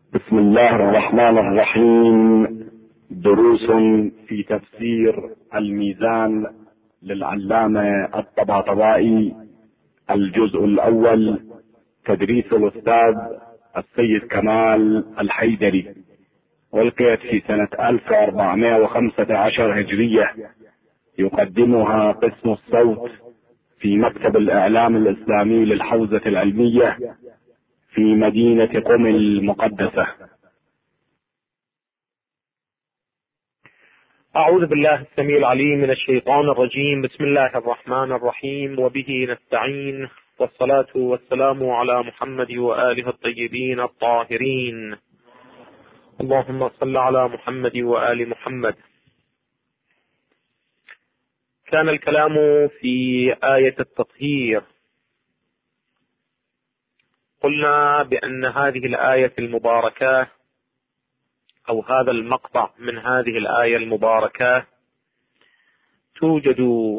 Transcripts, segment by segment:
بسم الله الرحمن الرحيم. دروس في تفسير الميزان للعلامة الطباطبائي، الجزء الأول، تدريس الأستاذ السيد كمال الحيدري، ألقيت في سنة 1415 هجرية. يقدمها قسم الصوت في مكتب الإعلام الإسلامي للحوزة العلمية في مدينة قم المقدسة. أعوذ بالله السميع العليم من الشيطان الرجيم. بسم الله الرحمن الرحيم، وبه نستعين، والصلاة والسلام على محمد وآله الطيبين الطاهرين. اللهم صل على محمد وآل محمد. كان الكلام في آية التطهير. قلنا بأن هذه الآية المباركة أو هذا المقطع من هذه الآية المباركة توجد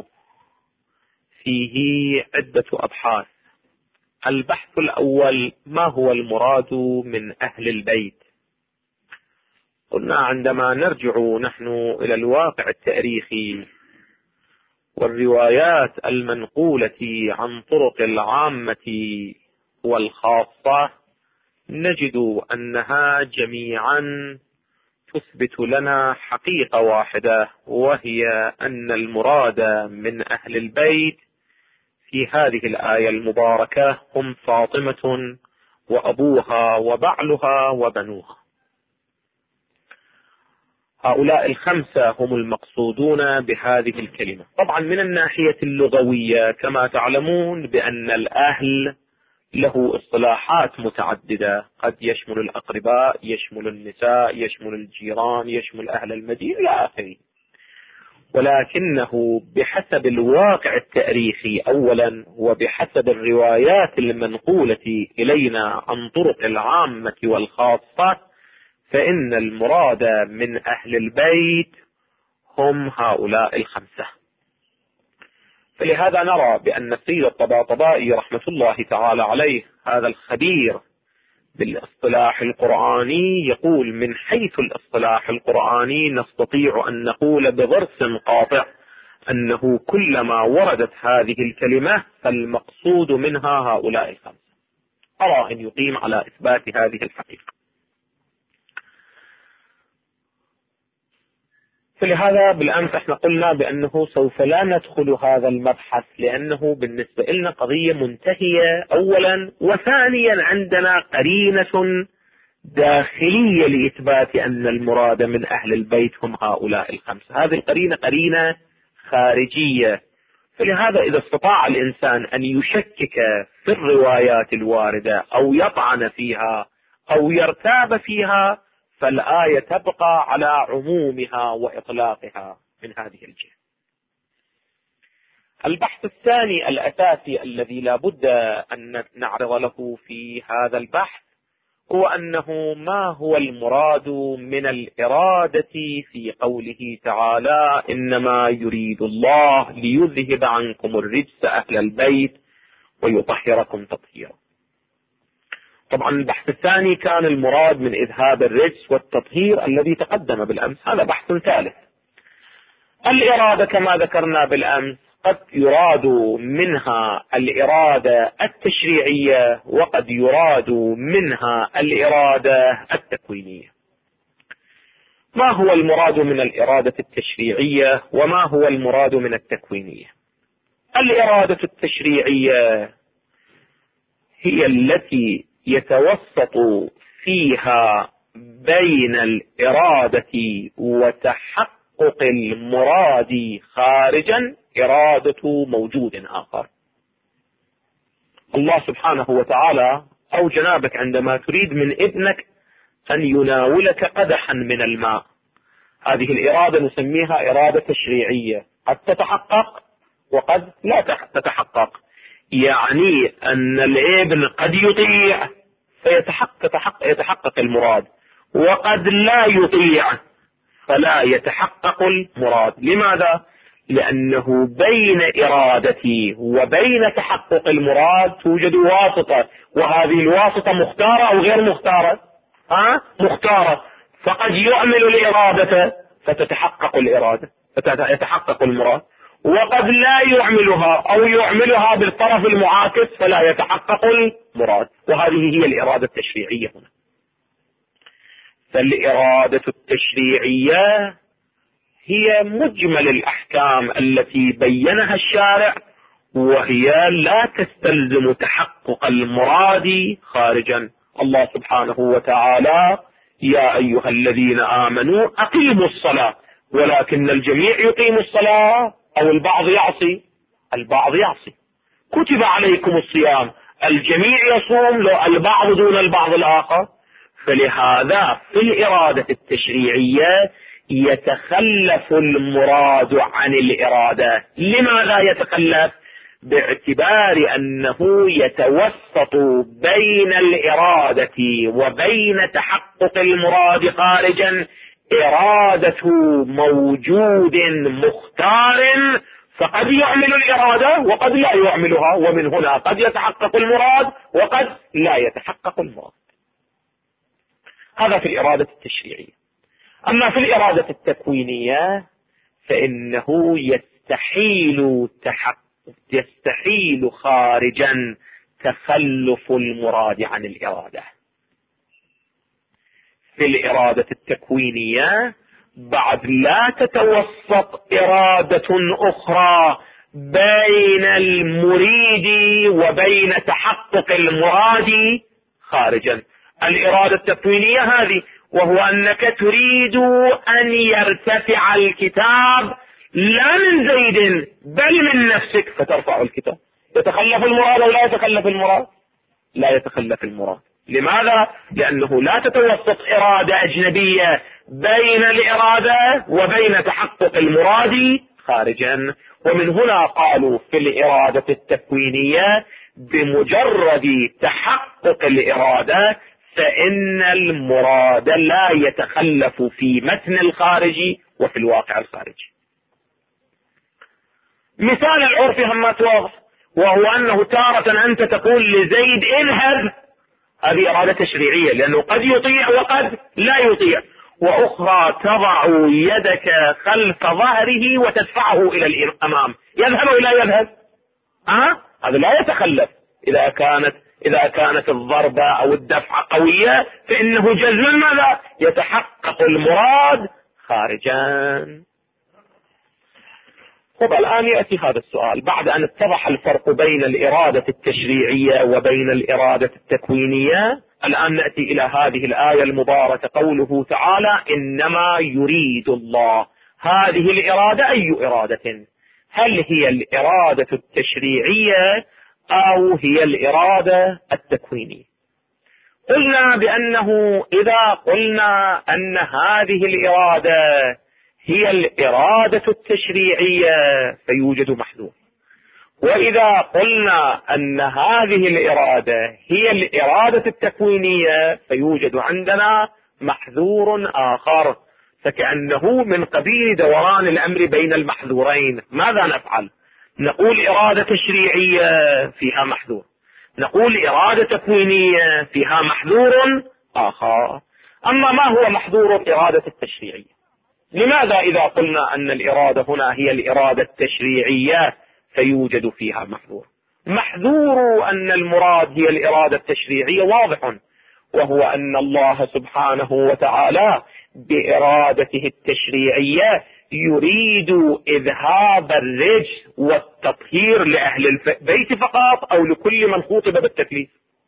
فيه عدة أبحاث. البحث الأول: ما هو المراد من أهل البيت؟ قلنا عندما نرجع نحن إلى الواقع التاريخي والروايات المنقولة عن طرق العامة والخاصة، نجد أنها جميعا تثبت لنا حقيقة واحدة، وهي أن المراد من أهل البيت في هذه الآية المباركة هم فاطمة وأبوها وبعلها وبنوها. هؤلاء الخمسة هم المقصودون بهذه الكلمة. طبعا من الناحية اللغوية كما تعلمون بأن الأهل له اصطلاحات متعددة، قد يشمل الأقرباء، يشمل النساء، يشمل الجيران، يشمل أهل المدينة إلى آخره. ولكنه بحسب الواقع التاريخي أولا، وبحسب الروايات المنقولة إلينا عن طرق العامة والخاصة، فإن المراد من أهل البيت هم هؤلاء الخمسة. فلهذا نرى بأن السيد الطباطبائي رحمة الله تعالى عليه، هذا الخبير بالاصطلاح القرآني، يقول: من حيث الاصطلاح القرآني نستطيع أن نقول بضرس قاطع أنه كلما وردت هذه الكلمة فالمقصود منها هؤلاء الخمسة. أرى أن يقيم على إثبات هذه الحقيقة. فلهذا بالأمس احنا قلنا بأنه سوف لا ندخل هذا المبحث، لأنه بالنسبة لنا قضية منتهية أولا، وثانيا عندنا قرينة داخلية لإثبات أن المراد من أهل البيت هم هؤلاء الخمسة. هذه القرينة قرينة خارجية. فلهذا إذا استطاع الإنسان أن يشكك في الروايات الواردة أو يطعن فيها أو يرتاب فيها، فالآية تبقى على عمومها وإطلاقها من هذه الجهة. البحث الثاني الأساسي الذي لا بد أن نعرض له في هذا البحث هو أنه ما هو المراد من الإرادة في قوله تعالى: إنما يريد الله ليذهب عنكم الرجس أهل البيت ويطهركم تطهيرا. طبعا البحث الثاني كان المراد من إذهاب الرجس والتطهير الذي تقدم بالأمس، هذا بحث ثالث. الإرادة كما ذكرنا بالأمس قد يراد منها الإرادة التشريعية، وقد يراد منها الإرادة التكوينية. ما هو المراد من الإرادة التشريعية وما هو المراد من التكوينية؟ الإرادة التشريعية هي التي يتوسط فيها بين الإرادة وتحقق المراد خارجا إرادة موجود آخر. الله سبحانه وتعالى أو جنابك عندما تريد من ابنك أن يناولك قدحا من الماء، هذه الإرادة نسميها إرادة تشريعية، قد تتحقق وقد لا تتحقق. يعني أن الابن قد يطيع فيتحقق المراد، وقد لا يطيع فلا يتحقق المراد. لماذا؟ لأنه بين إرادتي وبين تحقق المراد توجد واسطة، وهذه الواسطة مختارة أو غير مختارة؟ مختارة، فقد يعمل الإرادة فتتحقق الإرادة، فيتحقق المراد، وقد لا يعملها أو يعملها بالطرف المعاكس فلا يتحقق المراد. وهذه هي الإرادة التشريعية هنا. فالإرادة التشريعية هي مجمل الأحكام التي بينها الشارع، وهي لا تستلزم تحقق المراد خارجا. الله سبحانه وتعالى: يا أيها الذين آمنوا أقيموا الصلاة، ولكن الجميع يقيم الصلاة أو البعض يعصي؟ البعض يعصي. كتب عليكم الصيام، الجميع يصوم لو البعض دون البعض الآخر. فلهذا في الإرادة التشريعية يتخلف المراد عن الإرادة. لماذا يتخلف؟ باعتبار أنه يتوسط بين الإرادة وبين تحقق المراد خارجا إرادة موجود مختار، فقد يعمل الإرادة وقد لا يعملها، ومن هنا قد يتحقق المراد وقد لا يتحقق المراد. هذا في الإرادة التشريعية. أما في الإرادة التكوينية فإنه يستحيل خارجا تخلف المراد عن الإرادة. في الإرادة التكوينية بعد لا تتوسط إرادة أخرى بين المريد وبين تحقق المراد خارجا. الإرادة التكوينية هذه، وهو أنك تريد أن يرتفع الكتاب لا من زيد بل من نفسك فترفع الكتاب. يتخلف المراد أو لا يتخلف المراد؟ لا يتخلف المراد. لماذا؟ لأنه لا تتوسط إرادة أجنبية بين الإرادة وبين تحقق المراد خارجا. ومن هنا قالوا في الإرادة التكوينية بمجرد تحقق الإرادة فإن المراد لا يتخلف في متن الخارجي وفي الواقع الخارجي. مثال العرف همات واضح، وهو أنه تارة أنت تقول لزيد اذهب، هذه إرادة تشريعية لأنه قد يطيع وقد لا يطيع، وأخرى تضع يدك خلف ظهره وتدفعه إلى الأمام، يذهب أو لا يذهب؟ هذا لا يتخلف. إذا كانت الضربة أو الدفعة قوية فإنه جزما ماذا؟ يتحقق المراد خارجا. طب الآن يأتي هذا السؤال بعد أن اتضح الفرق بين الإرادة التشريعية وبين الإرادة التكوينية. الآن نأتي إلى هذه الآية المباركة، قوله تعالى: إنما يريد الله. هذه الإرادة أي إرادة؟ هل هي الإرادة التشريعية أو هي الإرادة التكوينية؟ قلنا بأنه إذا قلنا أن هذه الإرادة هي الإرادة التشريعية فيوجد محذور، وإذا قلنا أن هذه الإرادة هي الإرادة التكوينية فيوجد عندنا محذور آخر، فكأنه من قبيل دوران الأمر بين المحذورين. ماذا نفعل؟ نقول إرادة تشريعية فيها محذور، نقول إرادة تكوينية فيها محذور آخر. أما ما هو محذور الإرادة التشريعية؟ لماذا إذا قلنا أن الإرادة هنا هي الإرادة التشريعية فيوجد فيها محذور؟ محذور أن المراد هي الإرادة التشريعية واضح، وهو أن الله سبحانه وتعالى بإرادته التشريعية يريد إذهاب الرجس والتطهير لأهل البيت فقط أو لكل من خوطب بالتكليف؟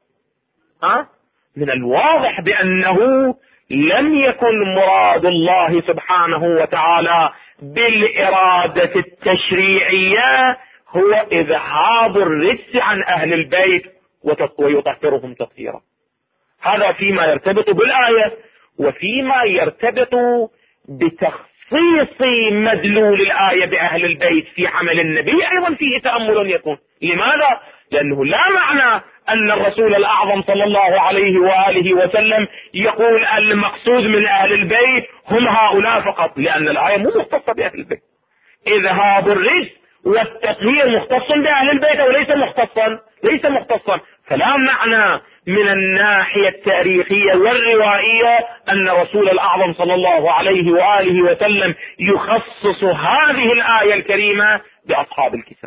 من الواضح بأنه لم يكن مراد الله سبحانه وتعالى بالإرادة التشريعية هو إذهاب الرجس عن أهل البيت ويطهرهم تطهيرا. هذا فيما يرتبط بالآية، وفيما يرتبط بتخصيص مدلول الآية بأهل البيت في عمل النبي أيضا فيه تأمل يكون. لماذا؟ لأنه لا معنى أن الرسول الأعظم صلى الله عليه وآله وسلم يقول المقصود من أهل البيت هم هؤلاء فقط، لأن الآية مو مختصة بأهل البيت. إذهاب الرجس والتطهير مختص بأهل البيت أو ليس مختصا؟ ليس مختصا. فلا معنى من الناحية التاريخية والروائية أن رسول الأعظم صلى الله عليه وآله وسلم يخصص هذه الآية الكريمة بأصحاب الكتاب.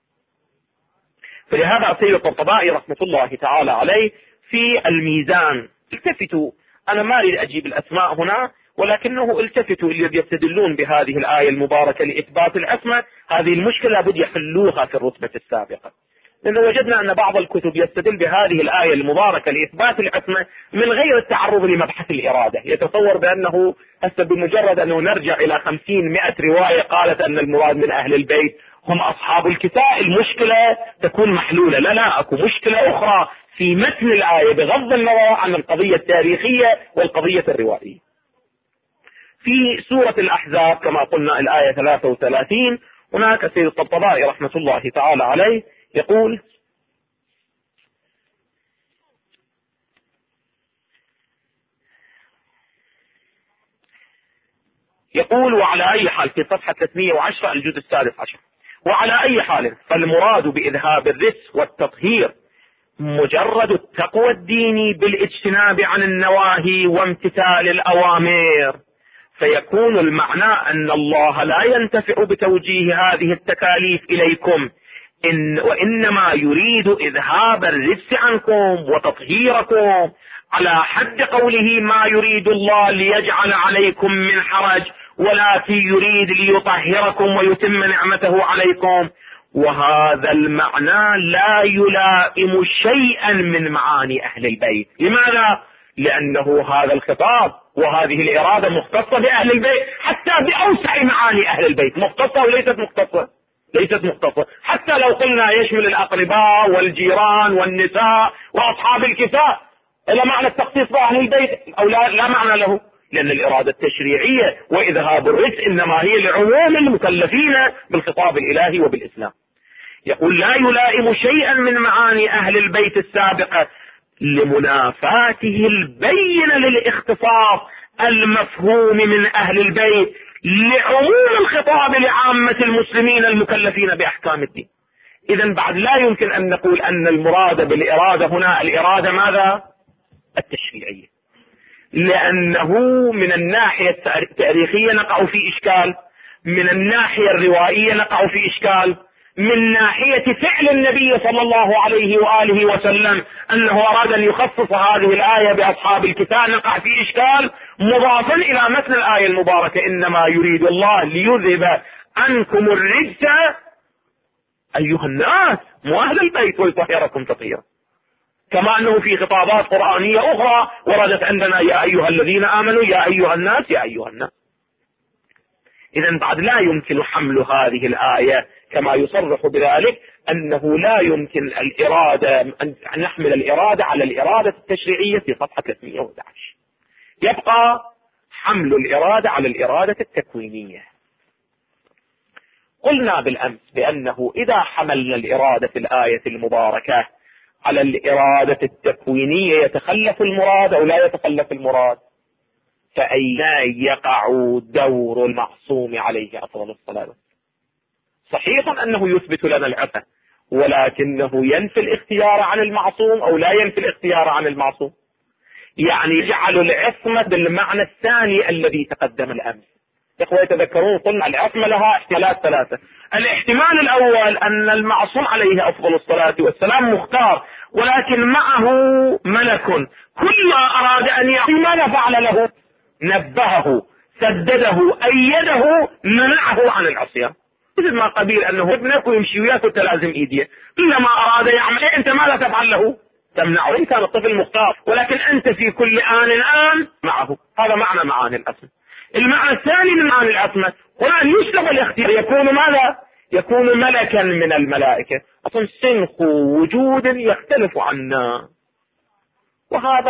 فلهذا السيد الطبطبائي رحمة الله تعالى عليه في الميزان، التفتوا، أنا ما أريد أجيب الأسماء هنا، ولكنه التفتوا اللي يستدلون بهذه الآية المباركة لإثبات العصمة، هذه المشكلة لابد يحلوها في الرتبة السابقة، لأنه وجدنا أن بعض الكتب يستدل بهذه الآية المباركة لإثبات العصمة من غير التعرض لمبحث الإرادة، يتصور بأنه هسه بمجرد أنه نرجع إلى 50-100 رواية قالت أن المراد من أهل البيت هم أصحاب الكتاب المشكلة تكون محلولة. لا، أكو مشكلة أخرى في متن الآية بغض النظر عن القضية التاريخية والقضية الروائية. في سورة الأحزاب كما قلنا الآية 33 هناك السيد الطبطبائي رحمة الله تعالى عليه يقول وعلى أي حال في صفحة 310 الجزء السادس عشر، وعلى أي حال فالمراد بإذهاب الرجس والتطهير مجرد التقوى الديني بالاجتناب عن النواهي وامتثال الأوامر، فيكون المعنى أن الله لا ينتفع بتوجيه هذه التكاليف إليكم وإنما يريد إذهاب الرجس عنكم وتطهيركم على حد قوله ما يريد الله ليجعل عليكم من حرج ولكن يريد ليطهركم ويتم نعمته عليكم. وهذا المعنى لا يلائم شيئا من معاني أهل البيت. لماذا؟ لأنه هذا الخطاب وهذه الإرادة مختصة بأهل البيت حتى بأوسع معاني أهل البيت، مختصة وليست مختصة، ليست مختصة. حتى لو قلنا يشمل الأقرباء والجيران والنساء وأصحاب الكتاب، إلا معنى التخصيص بأهل البيت أو لا معنى له، لأن الإرادة التشريعية وإذهاب الرجس إنما هي لعموم المكلفين بالخطاب الإلهي وبالإسلام. يقول لا يلائم شيئا من معاني أهل البيت السابقة لمنافاته البينة للاختصاص المفهوم من أهل البيت لعموم الخطاب لعامة المسلمين المكلفين بأحكام الدين. إذن بعد لا يمكن أن نقول أن المراد بالإرادة هنا الإرادة ماذا؟ التشريعية، لأنه من الناحية التاريخية نقع في إشكال، من الناحية الروائية نقع في إشكال، من ناحية فعل النبي صلى الله عليه وآله وسلم أنه أراد أن يخصص هذه الآية بأصحاب الكتاب نقع في إشكال، مضافا إلى متن الآية المباركة إنما يريد الله ليذهب عنكم الرجس أيها الناس مو أهل البيت ويطهركم تطهيرا، كما أنه في خطابات قرآنية أخرى وردت عندنا يا أيها الذين آمنوا يا أيها الناس يا أيها الناس. إذن بعد لا يمكن حمل هذه الآية كما يصرح بذلك أنه لا يمكن الإرادة أن نحمل الإرادة على الإرادة التشريعية في صفحة 311، يبقى حمل الإرادة على الإرادة التكوينية. قلنا بالأمس بأنه إذا حملنا الإرادة في الآية المباركة على الإرادة التكوينية يتخلف المراد أو لا يتخلف المراد؟ فأين يقع دور المعصوم عليه أفضل الصلاة؟ صحيح أنه يثبت لنا العصمة، ولكنه ينفي الاختيار عن المعصوم أو لا ينفي الاختيار عن المعصوم، يعني يجعل العصمة بالمعنى الثاني الذي تقدم الأمس. إخوة يتذكرون قلنا العصمة لها احتمالات ثلاثة. الاحتمال الأول أن المعصوم عليه أفضل الصلاة والسلام مختار، ولكن معه ملك كل ما أراد أن يعصي ما فعل له نبهه سدده أيده منعه عن العصيان، مثل ما قبيل أنه ابنك ويمشي وياك وتلازم إيديه، كلما أراد يعمل أنت ماذا تفعل له؟ تمنعه. إن كان الطفل مختار، ولكن أنت في كل آن معه. هذا معنى معاني العصمة. المعنى الثاني من معاني العصمة هنا أن يسلب الاختيار، يكون ماذا؟ يكون ملكا من الملائكة، أصلا سنخ وجود يختلف عنا، وهذا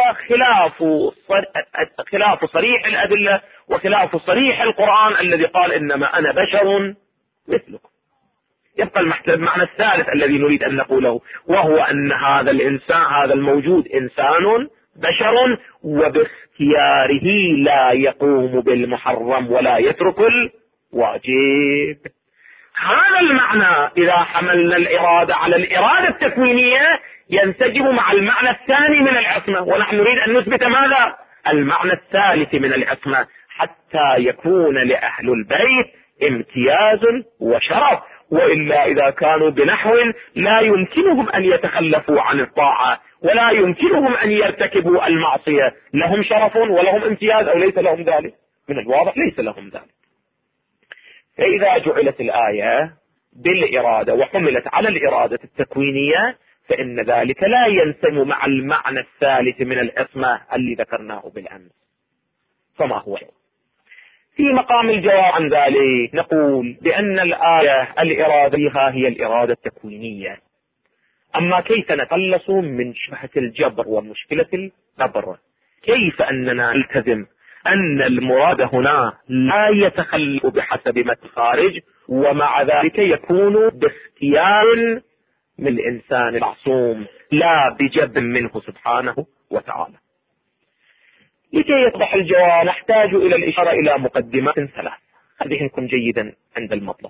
خلاف صريح الأدلة وخلاف صريح القرآن الذي قال إنما أنا بشر مثلكم. يبقى المعنى الثالث الذي نريد أن نقوله، وهو أن هذا الإنسان هذا الموجود إنسان بشر وباختياره لا يقوم بالمحرم ولا يترك الواجب. هذا المعنى إذا حملنا الإرادة على الإرادة التكوينية ينسجم مع المعنى الثاني من العصمة، ونحن نريد أن نثبت ماذا؟ المعنى الثالث من العصمة، حتى يكون لأهل البيت امتياز وشرف، وإلا إذا كانوا بنحو لا يمكنهم أن يتخلفوا عن الطاعة ولا يمكنهم أن يرتكبوا المعصية، لهم شرف ولهم امتياز أو ليس لهم ذلك؟ من الواضح ليس لهم ذلك. فإذا جعلت الآية بالإرادة وحملت على الإرادة التكوينية فإن ذلك لا ينسم مع المعنى الثالث من العصمة اللي ذكرناه بالأمس. فما هو؟ في مقام الجواب عن ذلك نقول بأن الآية الإرادة فيها هي الإرادة التكوينية. أما كيف نتخلص من شبهة الجبر ومشكلة الجبر؟ كيف أننا نلتزم أن المراد هنا لا يتخلف بحسب ما الخارج، ومع ذلك يكون باختيار من الإنسان المعصوم لا بجبر منه سبحانه وتعالى. لكي يتضح الجواب نحتاج إلى الإشارة إلى مقدمات ثلاث، هذه جيدا عند المطلب.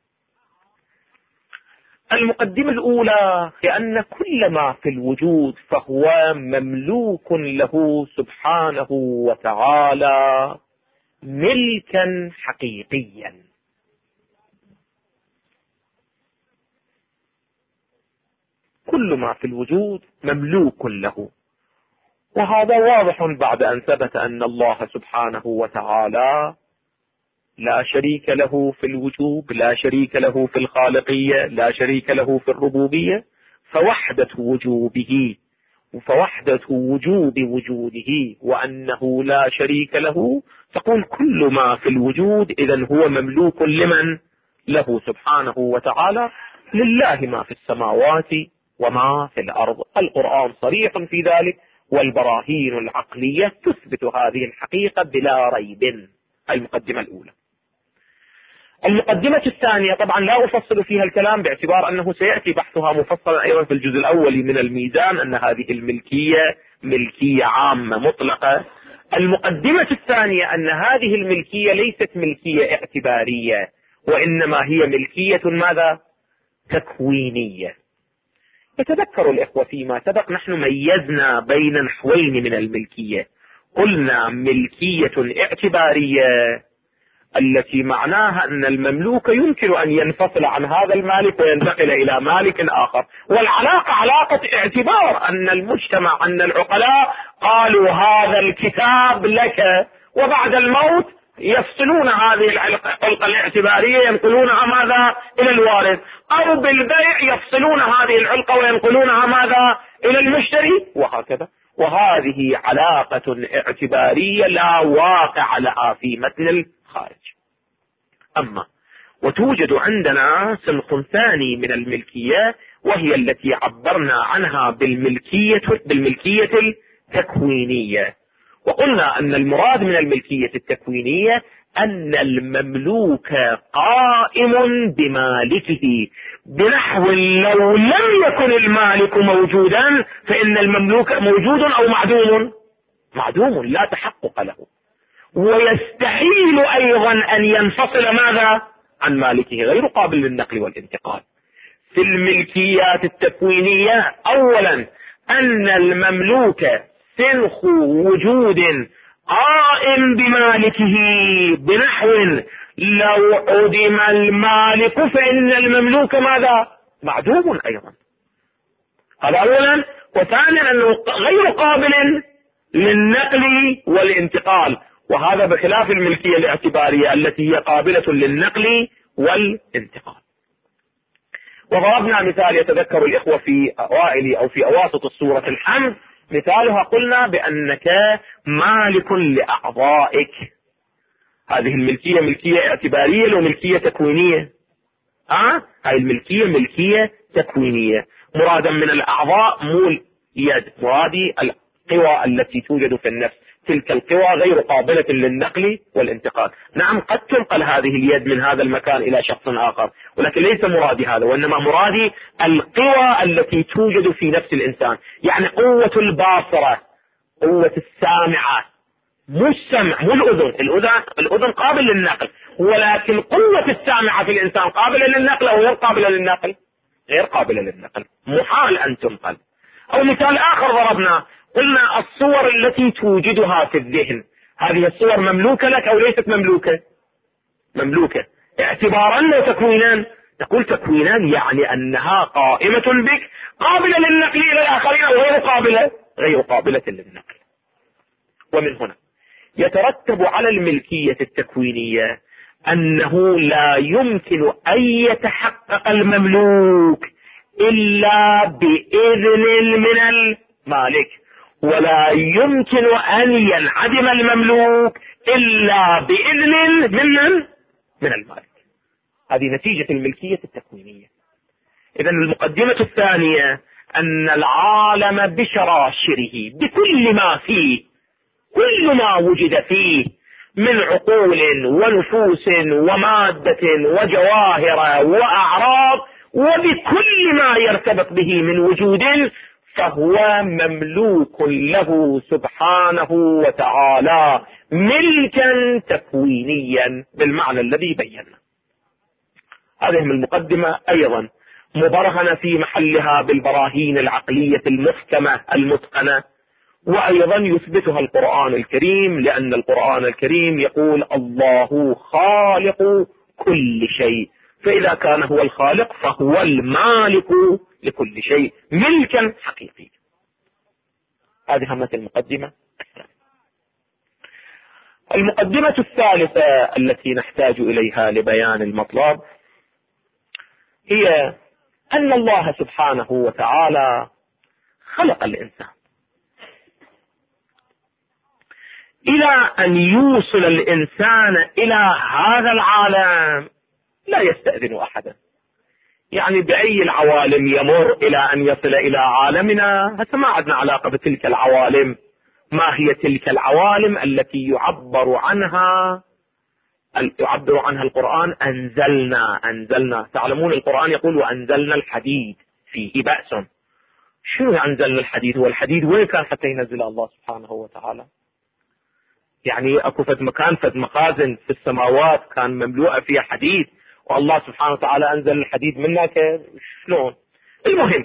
المقدمة الأولى لأن كل ما في الوجود فهو مملوك له سبحانه وتعالى ملكا حقيقيا. كل ما في الوجود مملوك له، وهذا واضح بعد أن ثبت أن الله سبحانه وتعالى لا شريك له في الوجوب، لا شريك له في الخالقية، لا شريك له في الربوبية، فوحدة وجوبه فوحدة وجوب وجوده وأنه لا شريك له، تقول كل ما في الوجود إذن هو مملوك لمن؟ له سبحانه وتعالى. لله ما في السماوات وما في الأرض. القرآن صريح في ذلك، والبراهين العقلية تثبت هذه الحقيقة بلا ريب. المقدمة الأولى. المقدمة الثانية طبعا لا أفصل فيها الكلام باعتبار أنه سيأتي بحثها مفصلا أيضا في الجزء الأول من الميزان، أن هذه الملكية ملكية عامة مطلقة. المقدمة الثانية أن هذه الملكية ليست ملكية اعتبارية، وإنما هي ملكية ماذا؟ تكوينية. يتذكر الإخوة فيما سبق نحن ميزنا بين نحوين من الملكية، قلنا ملكية اعتبارية التي معناها أن المملوك يمكن أن ينفصل عن هذا المالك وينتقل إلى مالك آخر، والعلاقة علاقة اعتبار، أن المجتمع أن العقلاء قالوا هذا الكتاب لك، وبعد الموت يفصلون هذه العلاقة الاعتبارية ينقلونها ماذا؟ إلى الوارث، أو بالبيع يفصلون هذه العلاقة وينقلونها ماذا؟ إلى المشتري، وهكذا. وهذه علاقة اعتبارية لا واقع لها في متن الخارج. أما وتوجد عندنا صنف ثاني من الملكية، وهي التي عبرنا عنها بالملكية التكوينية. وقلنا أن المراد من الملكية التكوينية أن المملوك قائم بمالكه، بنحو لو لم يكن المالك موجودا فإن المملوك موجود أو معدوم؟ معدوم لا تحقق له، ويستحيل أيضا أن ينفصل ماذا؟ عن مالكه، غير قابل للنقل والانتقال. في الملكيات التكوينية أولا أن المملوك سنخ وجود قائم بمالكه، بنحو لو عدم المالك فإن المملوك ماذا؟ معدوم أيضا. هذا أولا. وثانيا أنه غير قابل للنقل والانتقال، وهذا بخلاف الملكية الاعتبارية التي هي قابلة للنقل والانتقال. وضربنا مثال يتذكر الإخوة في أوائل أو في أواسط السورة الحمد، مثالها قلنا بأنك مالك لأعضائك. هذه الملكية ملكية اعتبارية وملكية تكوينية. هذه الملكية ملكية تكوينية. مرادا من الأعضاء مو اليد، مرادي القوى التي توجد في النفس، تلك القوى غير قابلة للنقل والانتقال. نعم قد تنقل هذه اليد من هذا المكان إلى شخص آخر، ولكن ليس مرادي هذا، وإنما مرادي القوى التي توجد في نفس الإنسان. يعني قوة الباصرة، قوة السامعة، مو السمع، مو الأذن. الأذن قابل للنقل، ولكن قوة السامعة في الإنسان قابلة للنقل أو غير قابلة للنقل؟ غير قابلة للنقل، محال أن تنقل. أو مثال آخر ضربنا، قلنا الصور التي توجدها في الذهن، هذه الصور مملوكة لك أو ليست مملوكة؟ مملوكة. اعتبارا وتكوينا، تقول تكوينا يعني أنها قائمة بك، قابلة للنقل إلى الآخرين أو غير قابلة للنقل. ومن هنا يترتب على الملكية التكوينية أنه لا يمكن أن يتحقق المملوك إلا بإذن من المالك، ولا يمكن أن ينعدم المملوك إلا بإذن من المالك. هذه نتيجة الملكية التكوينية. إذن المقدمة الثانية أن العالم بشراشره بكل ما فيه، كل ما وجد فيه من عقول ونفوس ومادة وجواهر وأعراض، وبكل ما يرتبط به من وجود، فهو مملوك له سبحانه وتعالى ملكا تكوينيا بالمعنى الذي بينا. هذه المقدمة أيضا مبرهنة في محلها بالبراهين العقلية المحكمة المتقنة، وأيضا يثبتها القرآن الكريم، لأن القرآن الكريم يقول الله خالق كل شيء، فإذا كان هو الخالق فهو المالك لكل شيء ملكا حقيقي. هذه همة المقدمة الثانية. المقدمة الثالثة التي نحتاج إليها لبيان المطلب هي أن الله سبحانه وتعالى خلق الإنسان إلى أن يوصل الإنسان إلى هذا العالم لا يستأذن أحدا. يعني بأي العوالم يمر إلى أن يصل إلى عالمنا، هسه ما عندنا علاقة بتلك العوالم. ما هي تلك العوالم التي يعبر عنها القرآن؟ أنزلنا. تعلمون القرآن يقول وأنزلنا الحديد فيه بأس. شنو أنزلنا الحديد؟ هو الحديد وين كان حتى ينزل الله سبحانه وتعالى؟ يعني اكو فد مكان، فد مخازن في السماوات كان مملوءة فيها حديد، والله سبحانه وتعالى انزل الحديد منك؟ شلون؟ المهم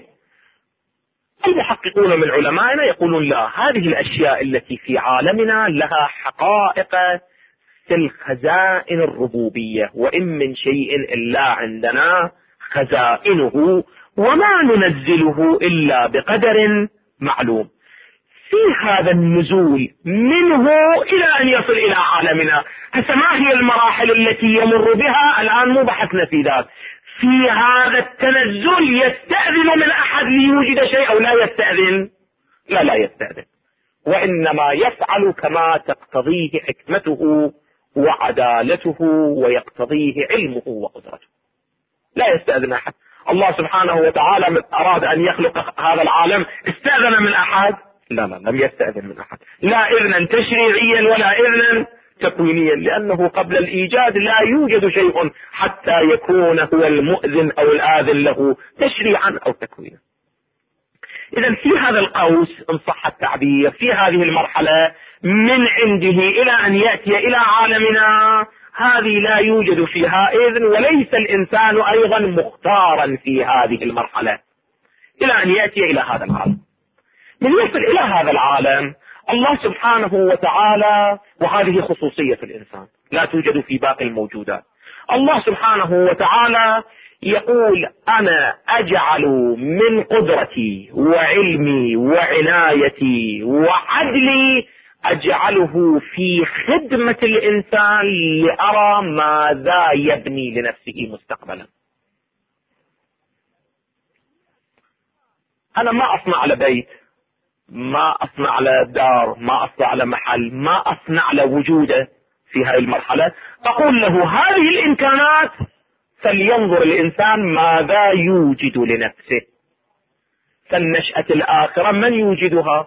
المحققون من علمائنا يقولون لا، هذه الاشياء التي في عالمنا لها حقائق في الخزائن الربوبية، وإن من شيء إلا عندنا خزائنه وما ننزله إلا بقدر معلوم. في هذا النزول منه إلى أن يصل إلى عالمنا، هسه ما هي المراحل التي يمر بها الآن؟ مو بحثنا في ذلك. في هذا التنزل يستأذن من أحد ليوجد شيء أو لا يستأذن؟ لا يستأذن، وإنما يفعل كما تقتضيه حكمته وعدالته ويقتضيه علمه وقدرته. لا يستأذن أحد. الله سبحانه وتعالى أراد أن يخلق هذا العالم، استأذن من أحد؟ لا لم يستأذن من أحد، لا إذنا تشريعيا ولا إذنا تكوينيا، لأنه قبل الإيجاد لا يوجد شيء حتى يكون هو المؤذن أو الآذن له تشريعا أو تكوينا. إذن في هذا القوس إن صح التعبير، في هذه المرحلة من عنده إلى أن يأتي إلى عالمنا، هذه لا يوجد فيها إذن، وليس الإنسان أيضا مختارا في هذه المرحلة إلى أن يأتي إلى هذا العالم. من يصل إلى هذا العالم الله سبحانه وتعالى، وهذه خصوصية الإنسان لا توجد في باقي الموجودات، الله سبحانه وتعالى يقول أنا أجعل من قدرتي وعلمي وعنايتي وعدلي أجعله في خدمة الإنسان لأرى ماذا يبني لنفسه مستقبلا. أنا ما أصنع على بيت، ما أصنع على دار، ما أصنع على محل، ما أصنع على وجوده في هذه المرحلة. أقول له هذه الإمكانات، فلينظر الإنسان ماذا يوجد لنفسه. فالنشأة الآخرة من يوجدها؟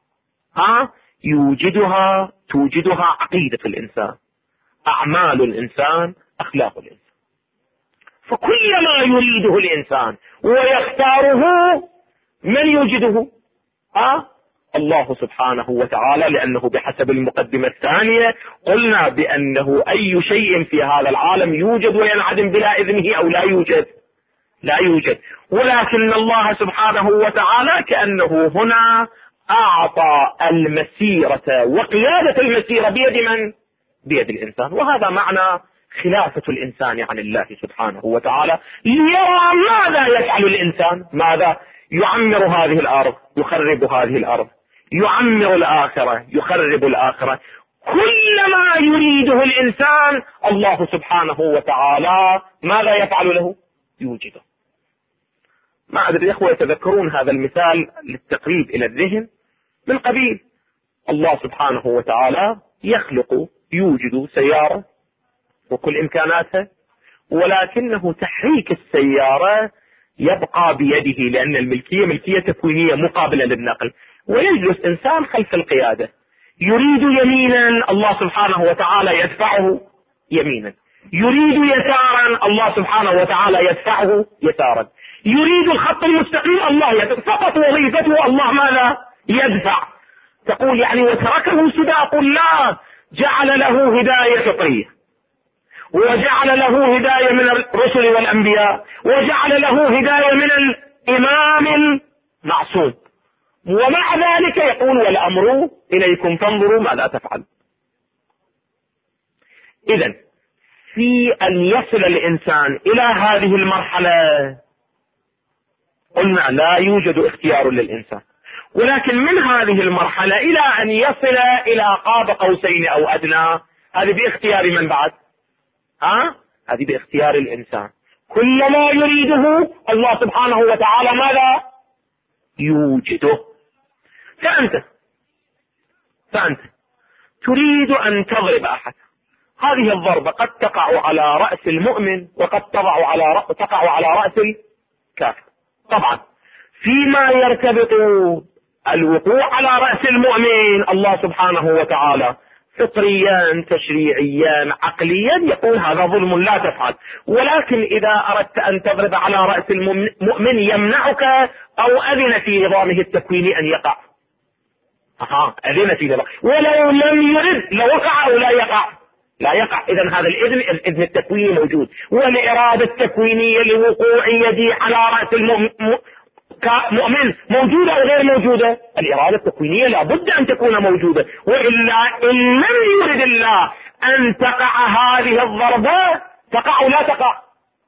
توجدها عقيدة الإنسان، أعمال الإنسان، أخلاق الإنسان. فكل ما يريده الإنسان ويختاره من يوجده؟ الله سبحانه وتعالى، لأنه بحسب المقدمة الثانية قلنا بأنه أي شيء في هذا العالم يوجد وينعدم بلا إذنه أو لا يوجد، لا يوجد. ولكن الله سبحانه وتعالى كأنه هنا أعطى المسيرة وقيادة المسيرة بيد من؟ بيد الإنسان. وهذا معنى خلافة الإنسان عن الله سبحانه وتعالى، ليرى ماذا يفعل الإنسان. ماذا؟ يعمر هذه الأرض يخرب هذه الأرض، يعمر الآخرة يخرب الآخرة. كل ما يريده الإنسان الله سبحانه وتعالى ماذا يفعل له؟ يوجده. ما أدري يا أخوة يتذكرون هذا المثال للتقريب إلى الذهن، من قبيل الله سبحانه وتعالى يخلق يوجد سيارة وكل إمكاناتها، ولكنه تحريك السيارة يبقى بيده، لأن الملكية ملكية تكوينية مقابلة للنقل، ويجلس إنسان خلف القيادة يريد يمينا الله سبحانه وتعالى يدفعه يمينا، يريد يسارا الله سبحانه وتعالى يدفعه يسارا، يريد الخط المستقيم الله يدفع، فقط وظيفته الله ماذا؟ يدفع. تقول يعني وتركه سدى؟ قل لا، جعل له هداية فطرية، وجعل له هداية من الرسل والأنبياء، وجعل له هداية من الإمام المعصوم، ومع ذلك يقول والأمر إليكم فانظروا ماذا تفعل. إذن في أن يصل الإنسان إلى هذه المرحلة قلنا لا يوجد اختيار للإنسان، ولكن من هذه المرحلة إلى أن يصل إلى قاب قوسين أو أدنى، هذه باختيار من بعد؟ هذه باختيار الإنسان. كل ما يريده الله سبحانه وتعالى ماذا؟ يوجده. فأنت تريد أن تضرب أحد، هذه الضربة قد تقع على رأس المؤمن وقد تقع على رأس الكافر. طبعا فيما يرتبط الوقوع على رأس المؤمن الله سبحانه وتعالى فطريا تشريعيا عقليا يقول هذا ظلم لا تفعل، ولكن إذا أردت أن تضرب على رأس المؤمن يمنعك أو أذن في نظامه التكويني أن يقع. أذن في نظامه، ولو لم يرد لوقع أو لا يقع؟ لا يقع. إذن هذا الإذن التكويني موجود، والإرادة التكوينية لوقوع يدي على رأس المؤمن موجودة أو غير موجودة؟ الإرادة التكوينية لابد أن تكون موجودة، وإلا إن لم يرد الله أن تقع هذه الضربة تقع أو لا تقع؟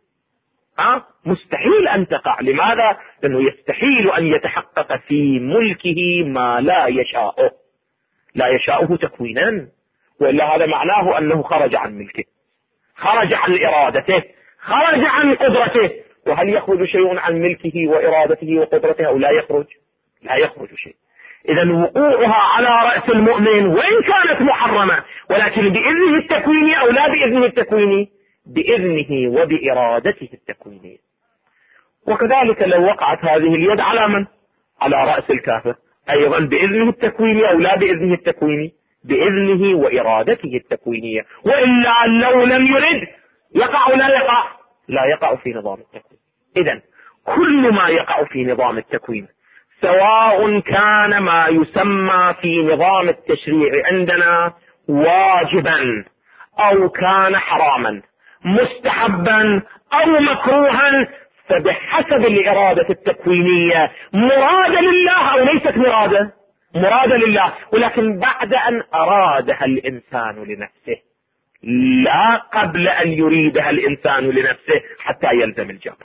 مستحيل أن تقع. لماذا؟ لأنه يستحيل أن يتحقق في ملكه ما لا يشاءه، لا يشاءه تكوينا، وإلا هذا معناه أنه خرج عن ملكه، خرج عن إرادته، خرج عن قدرته. وهل يخرج شيء عن ملكه وإرادته وقدرته أو لا يخرج؟ لا يخرج شيء. إذن وقوعها على رأس المؤمن وإن كانت محرمة، ولكن بإذنه التكويني أو لا بإذنه التكويني؟ بإذنه وبإرادته التكوينية. وكذلك لو وقعت هذه اليد على من؟ على رأس الكافر، أيضا بإذنه التكويني أو لا بإذنه التكويني؟ بإذنه وإرادته التكوينية. وإلا لو لم يرد يقع لا يقع؟ لا يقع في نظام التكوين. إذن كل ما يقع في نظام التكوين سواء كان ما يسمى في نظام التشريع عندنا واجبا أو كان حراما، مستحبا أو مكروها، فبحسب الإرادة التكوينية مرادة لله أو ليست مرادة؟ مرادة لله، ولكن بعد أن أرادها الإنسان لنفسه، لا قبل أن يريدها الإنسان لنفسه حتى يلزم الجبر.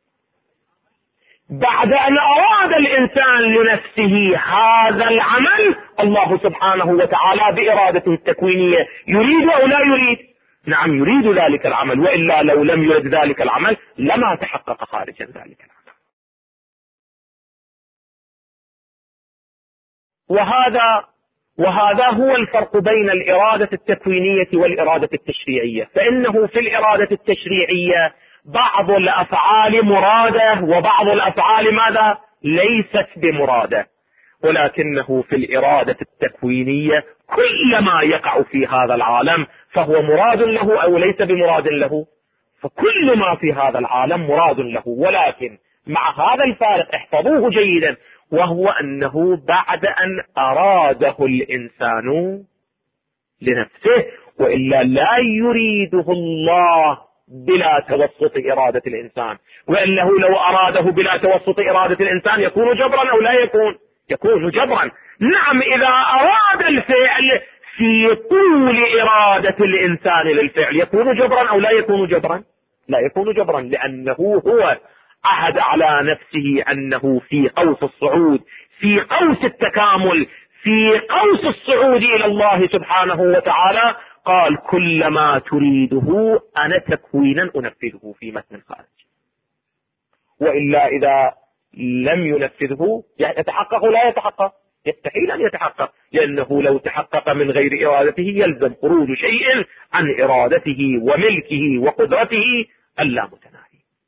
بعد أن أراد الإنسان لنفسه هذا العمل الله سبحانه وتعالى بإرادته التكوينية يريد أو لا يريد؟ نعم يريد ذلك العمل، وإلا لو لم يرد ذلك العمل لما تحقق خارجا ذلك العمل. وهذا هو الفرق بين الإرادة التكوينية والإرادة التشريعية. فإنه في الإرادة التشريعية بعض الأفعال مرادة وبعض الأفعال ماذا؟ ليست بمرادة. ولكنه في الإرادة التكوينية كل ما يقع في هذا العالم فهو مراد له أو ليس بمراد له، فكل ما في هذا العالم مراد له، ولكن مع هذا الفارق احفظوه جيدا، وهو أنه بعد أن أراده الإنسان لنفسه، وإلا لا يريده الله بلا توسط إرادة الإنسان، وإنه لو أراده بلا توسط إرادة الإنسان يكون جبرا أو لا يكون جبرا. نعم، إذا أراد الفعل في طول إرادة الإنسان للفعل يكون جبرا أو لا يكون جبرا؟ لا يكون جبرا، لأنه هو عهد على نفسه أنه في قوس الصعود، في قوس التكامل، في قوس الصعود إلى الله سبحانه وتعالى، قال كل ما تريده أنا تكوينا أنفذه في متن الخارج. وإلا إذا لم ينفذه يتحقق لا يتحقق؟ يستحيل أن يتحقق، لأنه لو تحقق من غير إرادته يلزم خروج شيء عن إرادته وملكه وقدرته اللامتناهي.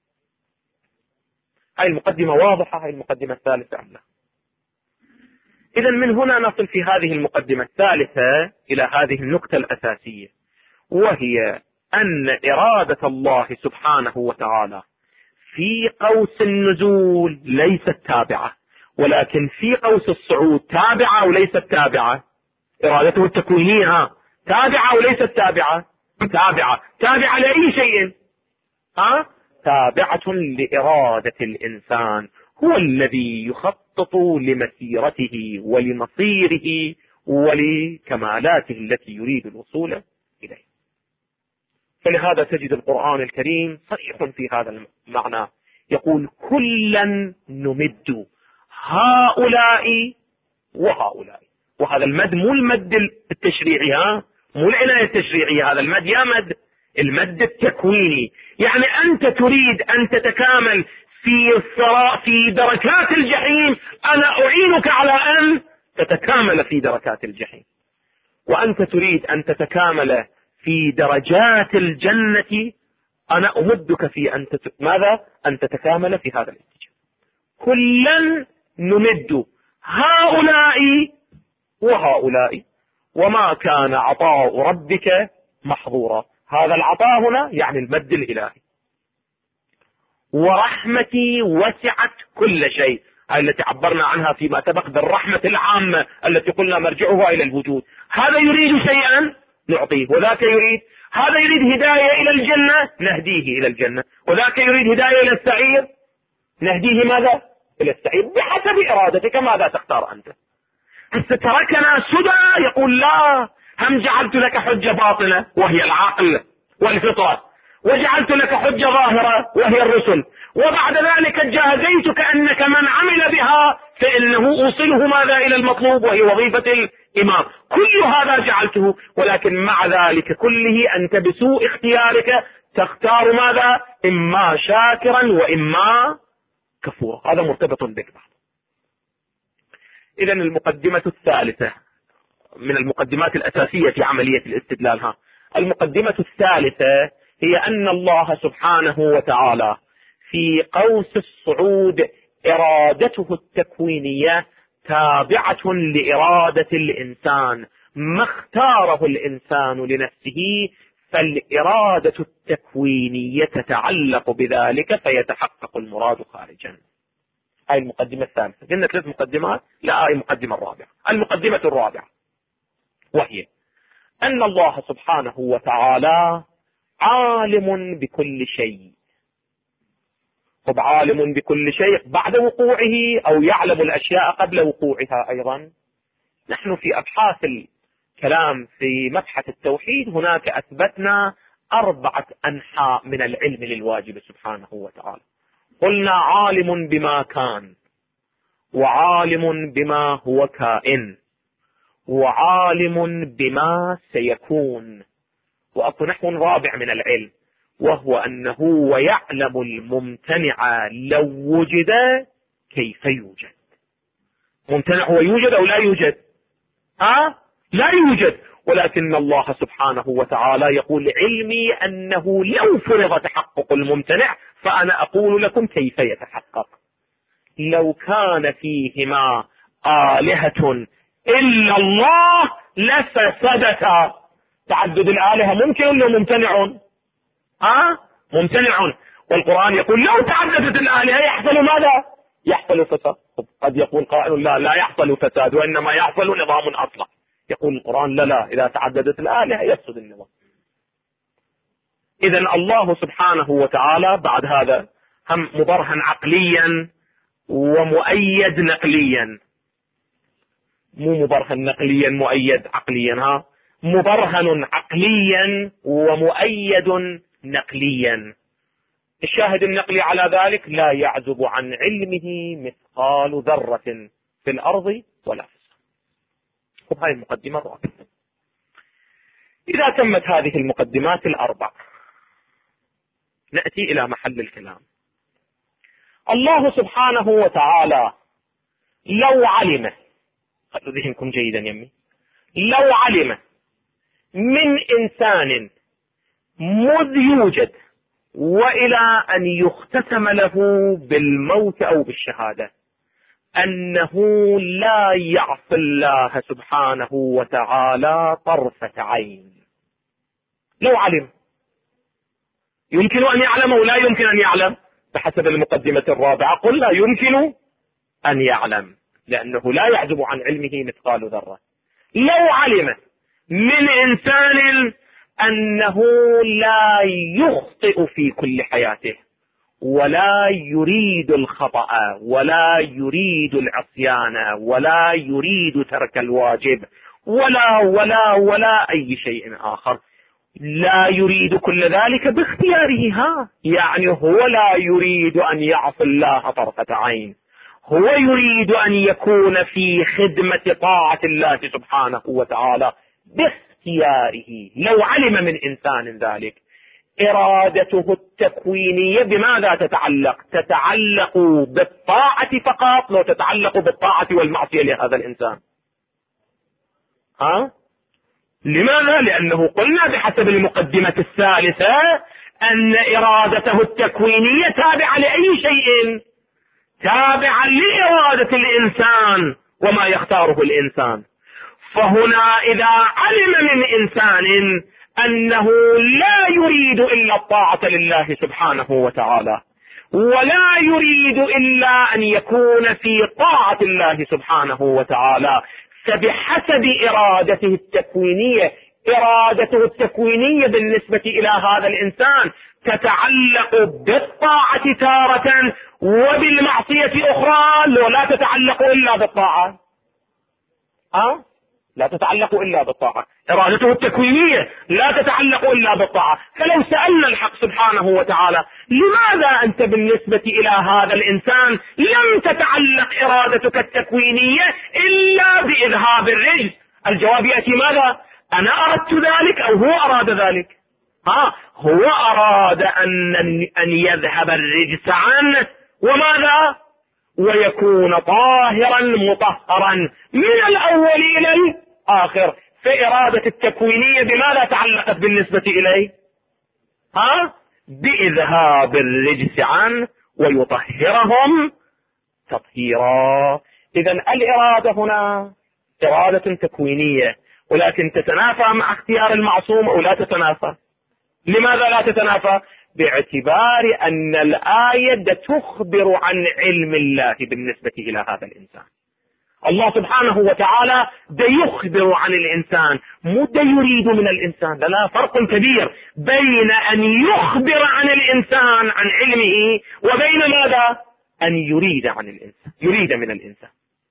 هاي المقدمة واضحة؟ هاي المقدمة الثالثة أم لا؟ إذا من هنا نصل في هذه المقدمة الثالثة إلى هذه النقطة الأساسية، وهي أن إرادة الله سبحانه وتعالى في قوس النزول ليست تابعة، ولكن في قوس الصعود تابعة أو ليست تابعة؟ إرادته التكوينية تابعة أو ليست تابعة؟ تابعة لأي شيء؟ تابعة لإرادة الإنسان، هو الذي يخطط لمسيرته ولمصيره ولكمالاته التي يريد الوصول إليه. فلهذا تجد القرآن الكريم صريح في هذا المعنى، يقول كلا نمد هؤلاء وهؤلاء. وهذا المد مو المد التشريعي، مو العناية التشريعية، هذا المد يا مد المد التكويني. يعني أنت تريد أن تتكامل في دركات الجحيم، أنا أعينك على أن تتكامل في دركات الجحيم. وأنت تريد أن تتكامل في درجات الجنة، أنا أمدك في أن تتكامل في هذا الاتجاه. كلا نمد هؤلاء وهؤلاء وما كان عطاء ربك محظورا. هذا العطاء هنا يعني المد الإلهي. ورحمتي وسعت كل شيء، هذه التي عبرنا عنها فيما سبق بالرحمة العامة التي قلنا مرجعها إلى الوجود. هذا يريد شيئا نعطيه، وذاك يريد، هذا يريد هداية إلى الجنة نهديه إلى الجنة، وذاك يريد هداية إلى السعير نهديه ماذا؟ إلى السعير، بحسب إرادتك ماذا تختار أنت. هسه تركنا سدى، يقول لا، هم جعلت لك حجة باطنة وهي العقل والفطرة، وجعلت لك حجة ظاهرة وهي الرسل، وبعد ذلك جازيتك أنك من عمل بها فإنه أوصله ماذا إلى المطلوب وهي وظيفة الإمام. كل هذا جعلته، ولكن مع ذلك كله أنت بسوء اختيارك تختار ماذا؟ إما شاكرا وإما كفورا. هذا مرتبط بك. إذن المقدمة الثالثة من المقدمات الأساسية في عملية الاستدلال، المقدمة الثالثة هي أن الله سبحانه وتعالى في قوس الصعود إرادته التكوينية تابعة لإرادة الإنسان، ما اختاره الإنسان لنفسه، فالإرادة التكوينية تتعلق بذلك فيتحقق المراد خارجا. هاي المقدمة الثالثة. قلنا 3 مقدمات، لا، هاي المقدمة الرابعة. المقدمة الرابعة وهي أن الله سبحانه وتعالى عالم بكل شيء. طب عالم بكل شيء بعد وقوعه أو يعلم الأشياء قبل وقوعها أيضا؟ نحن في أبحاث الكلام في مبحث التوحيد هناك أثبتنا 4 أنحاء من العلم للواجب سبحانه وتعالى. قلنا عالم بما كان، وعالم بما هو كائن، وعالم بما سيكون، وأكو نحو رابع من العلم، وهو أنه ويعلم الممتنع لو وجد كيف يوجد. ممتنع هو يوجد أو لا يوجد؟ لا يوجد، ولكن الله سبحانه وتعالى يقول علمي أنه لو فرض تحقق الممتنع فأنا أقول لكم كيف يتحقق. لو كان فيهما آلهة إلا الله لفسدتا. تعدد الآلهة ممكن ولا ممتنع؟ ممتنع. والقرآن يقول لو تعددت الآلهة يحصل ماذا؟ يحصل فساد. قد يقول قائل لا يحصل فساد وإنما يحصل نظام أصلح. يقول القرآن لا إذا تعددت الآلهة يفسد النظام. إذن الله سبحانه وتعالى بعد هذا هم مبرهن عقليا ومؤيد نقليا. مو مبرهن نقليا مؤيد عقليا، مبرهن عقليا ومؤيد نقليا. الشاهد النقلي على ذلك لا يعزب عن علمه مثقال ذرة في الأرض ولا في السماء. هذه المقدمة الرابعة. إذا تمت هذه المقدمات الأربع نأتي إلى محل الكلام. الله سبحانه وتعالى لو علم، خذوا ذهنكم جيدا يمي، لو علم من إنسان مذ يوجد وإلى أن يختتم له بالموت أو بالشهادة أنه لا يعصي الله سبحانه وتعالى طرفة عين، لو علم، يمكن أن يعلم أو لا يمكن أن يعلم؟ بحسب المقدمة الرابعة قل لا يمكن أن يعلم، لأنه لا يعزب عن علمه مثقال ذرة. لو علم من إنسان أنه لا يخطئ في كل حياته ولا يريد الخطأ ولا يريد العصيان ولا يريد ترك الواجب ولا أي شيء آخر، لا يريد كل ذلك باختياره، يعني هو لا يريد أن يعصي الله طرفة عين، هو يريد أن يكون في خدمة طاعة الله سبحانه وتعالى باختياره. لو علم من إنسان ذلك، إرادته التكوينية بماذا تتعلق؟ تتعلق بالطاعة فقط، لو تتعلق بالطاعة والمعصية لهذا الإنسان. لماذا؟ لأنه قلنا بحسب المقدمة الثالثة أن إرادته التكوينية تابعة لأي شيء؟ تابعة لإرادة الإنسان وما يختاره الإنسان. فهنا إذا علم من إنسان أنه لا يريد إلا الطاعة لله سبحانه وتعالى ولا يريد إلا أن يكون في طاعة الله سبحانه وتعالى، فبحسب إرادته التكوينية، إرادته التكوينية بالنسبة إلى هذا الإنسان تتعلق بالطاعة تارة وبالمعصية أخرى، ولا تتعلق إلا بالطاعة. لا تتعلق إلا بالطاعة، إرادته التكوينية لا تتعلق إلا بالطاعة. فلو سألنا الحق سبحانه وتعالى لماذا أنت بالنسبة إلى هذا الإنسان لم تتعلق إرادتك التكوينية إلا بإذهاب الرجس، الجواب يأتي ماذا؟ أنا أردت ذلك أو هو أراد ذلك؟ هو أراد أن يذهب الرجس عنه، وماذا؟ ويكون طاهرا مطهرا من الأول إلى الآخر. فإرادة التكوينية بماذا تعلقت بالنسبة إليه؟ بإذهاب الرجس عنه ويطهرهم تطهيرا. إذن الإرادة هنا إرادة تكوينية، ولكن تتنافى مع اختيار المعصوم أو لا تتنافى؟ لماذا لا تتنافى؟ باعتبار أن الآية تخبر عن علم الله بالنسبة إلى هذا الإنسان. الله سبحانه وتعالى يخبر عن الإنسان، مو يريد من الإنسان. لا، فرق كبير بين أن يخبر عن الإنسان عن علمه وبين ماذا؟ أن يريد عن الإنسان، يريد من الإنسان.